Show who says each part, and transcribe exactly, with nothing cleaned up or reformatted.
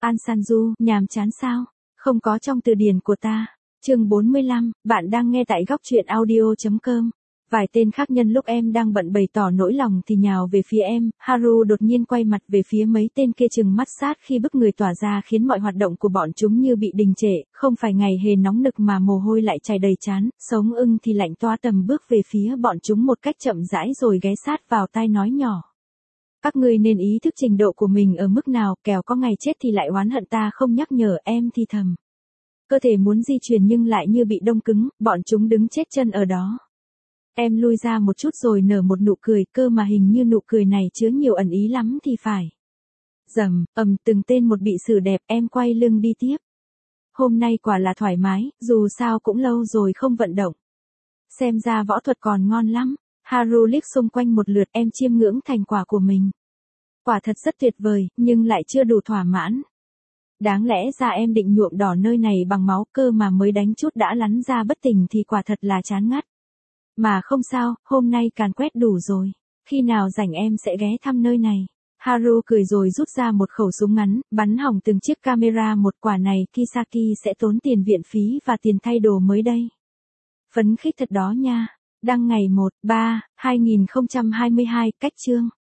Speaker 1: An Sanju, nhàm chán sao? Không có trong từ điển của ta. Chương bốn mươi lăm, bạn đang nghe tại góc truyện audio chấm com. Vài tên khác nhân lúc em đang bận bày tỏ nỗi lòng thì nhào về phía em, Haru đột nhiên quay mặt về phía mấy tên kia chừng mắt sát khi bức người tỏa ra khiến mọi hoạt động của bọn chúng như bị đình trệ, không phải ngày hè nóng nực mà mồ hôi lại chảy đầy trán, sống ưng thì lạnh toa tầm bước về phía bọn chúng một cách chậm rãi rồi ghé sát vào tai nói nhỏ. Các ngươi nên ý thức trình độ của mình ở mức nào, kẻo có ngày chết thì lại oán hận ta không nhắc nhở, em thì thầm. Cơ thể muốn di chuyển nhưng lại như bị đông cứng, bọn chúng đứng chết chân ở đó. Em lui ra một chút rồi nở một nụ cười, cơ mà hình như nụ cười này chứa nhiều ẩn ý lắm thì phải. Rầm, ầm, từng tên một bị xử đẹp, em quay lưng đi tiếp. Hôm nay quả là thoải mái, dù sao cũng lâu rồi không vận động. Xem ra võ thuật còn ngon lắm. Haru liếc xung quanh một lượt, em chiêm ngưỡng thành quả của mình. Quả thật rất tuyệt vời, nhưng lại chưa đủ thỏa mãn. Đáng lẽ ra em định nhuộm đỏ nơi này bằng máu, cơ mà mới đánh chút đã lắn ra bất tỉnh thì quả thật là chán ngắt. Mà không sao, hôm nay càn quét đủ rồi. Khi nào rảnh em sẽ ghé thăm nơi này. Haru cười rồi rút ra một khẩu súng ngắn, bắn hỏng từng chiếc camera. Một quả này Kisaki sẽ tốn tiền viện phí và tiền thay đồ mới đây. Phấn khích thật đó nha. Đăng ngày một, ba, hai nghìn không trăm hai mươi hai, cách chương.